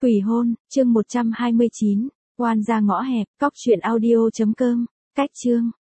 Quỷ hôn, chương 129, oan ra ngõ hẹp, cóc truyện audio.com, cách chương.